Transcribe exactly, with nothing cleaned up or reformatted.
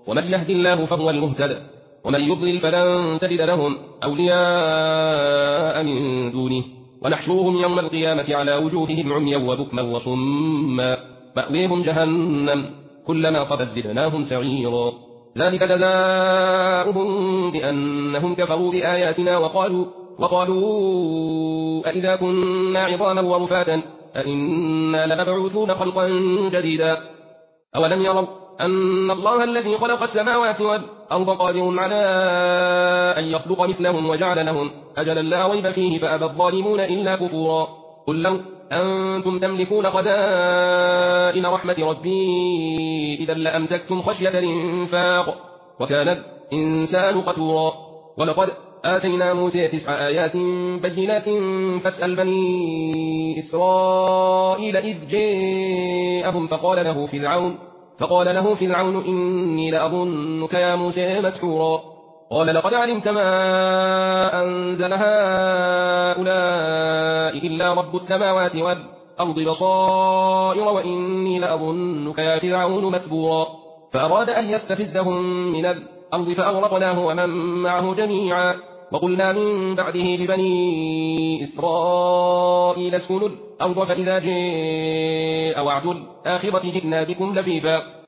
ومن يهد الله فهو المهتد ومن يضلل فلن تجد لهم أولياء من دونه ونحشرهم يوم القيامة على وجوههم عميا وبكما وصما مأويهم جهنم كلما خبت زدناهم سعيرا ذلك جزاؤهم بأنهم كفروا بآياتنا وقالوا وقالوا أئذا كنا عظاما ورفاتا أئنا لمبعوثون خلقا جديدا أولم يروا أن الله الذي خلق السماوات والأرض قادر على أن يخلق مثلهم وجعل لهم أجلا لا ريب فيه فأبى الظالمون إلا كفورا قل لو أنتم تملكون خزائن رحمة ربي إذا لأمسكتم خشية الإنفاق وكان الإنسان قتورا ولقد آتينا موسى تسع آيات بينات فاسأل بني إسرائيل إذ جاءهم فقال له فرعون فقال له فرعون إني لأظنك يا موسى مسحورا قال لقد علمت ما أنزل هؤلاء إلا رب السماوات والأرض بصائر وإني لأظنك يا فرعون مثبورا فأراد أن يستفزهم من الأرض فأغرقناه ومن معه جميعا وقلنا من بعده لبني إسرائيل اسكنوا الأرض فإذا جاء وعد الآخرة جئنا بكم لفيفا